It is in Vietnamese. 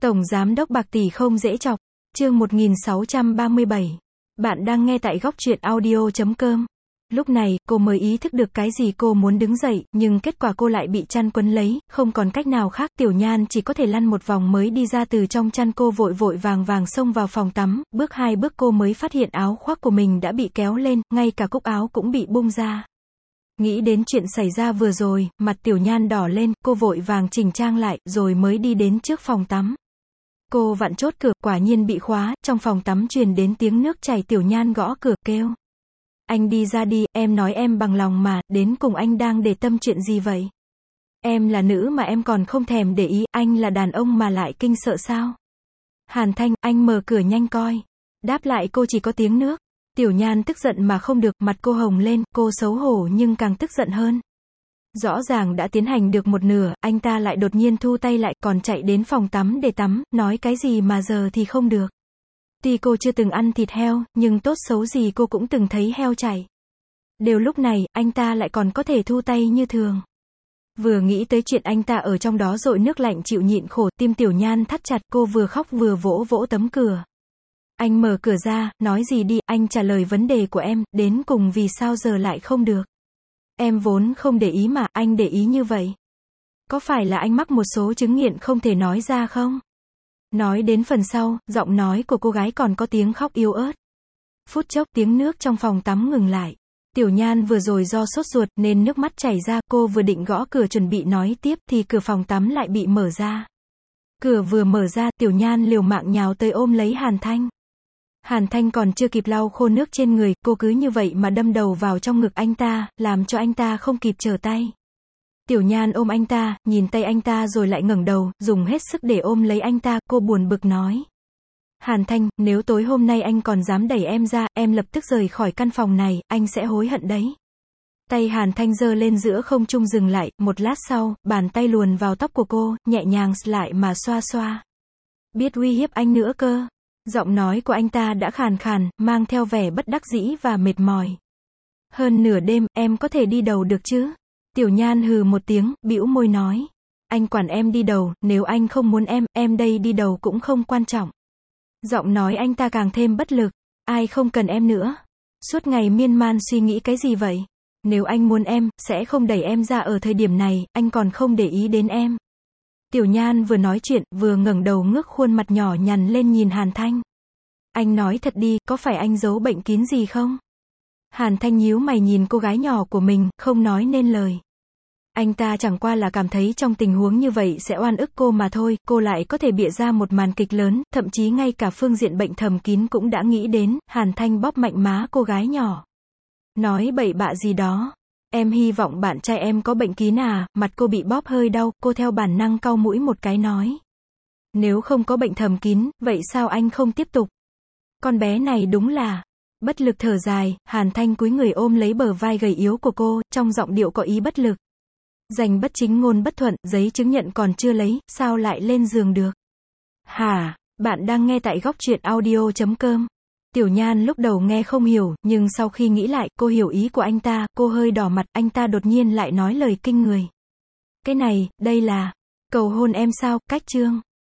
Tổng giám đốc bạc tỷ không dễ chọc. Chương 1637. Bạn đang nghe tại góc truyện audio.com. Lúc này, cô mới ý thức được cái gì, cô muốn đứng dậy, nhưng kết quả cô lại bị chăn quấn lấy, không còn cách nào khác, Tiểu Nhan chỉ có thể lăn một vòng mới đi ra từ trong chăn. Cô vội vội vàng vàng xông vào phòng tắm, bước 2 bước cô mới phát hiện áo khoác của mình đã bị kéo lên, ngay cả cúc áo cũng bị bung ra. Nghĩ đến chuyện xảy ra vừa rồi, mặt Tiểu Nhan đỏ lên, cô vội vàng chỉnh trang lại, rồi mới đi đến trước phòng tắm. Cô vặn chốt cửa, quả nhiên bị khóa, trong phòng tắm truyền đến tiếng nước chảy. Tiểu Nhan gõ cửa, kêu: "Anh đi ra đi, em nói em bằng lòng mà, đến cùng anh đang để tâm chuyện gì vậy? Em là nữ mà em còn không thèm để ý, anh là đàn ông mà lại kinh sợ sao?" "Hàn Thanh, anh mở cửa nhanh coi." Đáp lại cô chỉ có tiếng nước. Tiểu Nhan tức giận mà không được, mặt cô hồng lên, cô xấu hổ nhưng càng tức giận hơn. Rõ ràng đã tiến hành được một nửa, anh ta lại đột nhiên thu tay lại, còn chạy đến phòng tắm để tắm, nói cái gì mà giờ thì không được. Tuy cô chưa từng ăn thịt heo, nhưng tốt xấu gì cô cũng từng thấy heo chạy. Đều lúc này, anh ta lại còn có thể thu tay như thường. Vừa nghĩ tới chuyện anh ta ở trong đó dội nước lạnh chịu nhịn khổ, tim Tiểu Nhan thắt chặt, cô vừa khóc vừa vỗ vỗ tấm cửa. "Anh mở cửa ra, nói gì đi, anh trả lời vấn đề của em, đến cùng vì sao giờ lại không được? Em vốn không để ý mà, anh để ý như vậy. Có phải là anh mắc một số chứng nghiện không thể nói ra không?" Nói đến phần sau, giọng nói của cô gái còn có tiếng khóc yếu ớt. Phút chốc tiếng nước trong phòng tắm ngừng lại. Tiểu Nhan vừa rồi do sốt ruột nên nước mắt chảy ra, cô vừa định gõ cửa chuẩn bị nói tiếp thì cửa phòng tắm lại bị mở ra. Cửa vừa mở ra, Tiểu Nhan liều mạng nhào tới ôm lấy Hàn Thanh. Hàn Thanh còn chưa kịp lau khô nước trên người, cô cứ như vậy mà đâm đầu vào trong ngực anh ta, làm cho anh ta không kịp trở tay. Tiểu Nhan ôm anh ta, nhìn tay anh ta rồi lại ngẩng đầu, dùng hết sức để ôm lấy anh ta, cô buồn bực nói: "Hàn Thanh, nếu tối hôm nay anh còn dám đẩy em ra, em lập tức rời khỏi căn phòng này, anh sẽ hối hận đấy." Tay Hàn Thanh giơ lên giữa không trung dừng lại, một lát sau, bàn tay luồn vào tóc của cô, nhẹ nhàng lại mà xoa xoa. "Biết uy hiếp anh nữa cơ." Giọng nói của anh ta đã khàn khàn, mang theo vẻ bất đắc dĩ và mệt mỏi. "Hơn nửa đêm, em có thể đi đâu được chứ?" Tiểu Nhan hừ một tiếng, bĩu môi nói: "Anh quản em đi đâu, nếu anh không muốn em đây đi đâu cũng không quan trọng." Giọng nói anh ta càng thêm bất lực. "Ai không cần em nữa? Suốt ngày miên man suy nghĩ cái gì vậy? Nếu anh muốn em, sẽ không đẩy em ra ở thời điểm này, anh còn không để ý đến em." Tiểu Nhan vừa nói chuyện, vừa ngẩng đầu ngước khuôn mặt nhỏ nhằn lên nhìn Hàn Thanh. "Anh nói thật đi, có phải anh giấu bệnh kín gì không?" Hàn Thanh nhíu mày nhìn cô gái nhỏ của mình, không nói nên lời. Anh ta chẳng qua là cảm thấy trong tình huống như vậy sẽ oan ức cô mà thôi, cô lại có thể bịa ra một màn kịch lớn, thậm chí ngay cả phương diện bệnh thầm kín cũng đã nghĩ đến. Hàn Thanh bóp mạnh má cô gái nhỏ. "Nói bậy bạ gì đó. Em hy vọng bạn trai em có bệnh kín à?" Mặt cô bị bóp hơi đau, cô theo bản năng cau mũi một cái nói: "Nếu không có bệnh thầm kín, vậy sao anh không tiếp tục?" Con bé này đúng là... Bất lực thở dài, Hàn Thanh cúi người ôm lấy bờ vai gầy yếu của cô, trong giọng điệu có ý bất lực. "Danh bất chính ngôn bất thuận, giấy chứng nhận còn chưa lấy, sao lại lên giường được?" "Hả?" Bạn đang nghe tại góc truyện audio.com. Tiểu Nhan lúc đầu nghe không hiểu, nhưng sau khi nghĩ lại, cô hiểu ý của anh ta, cô hơi đỏ mặt, anh ta đột nhiên lại nói lời kinh người. "Cái này, đây là... cầu hôn em sao?" Cách chương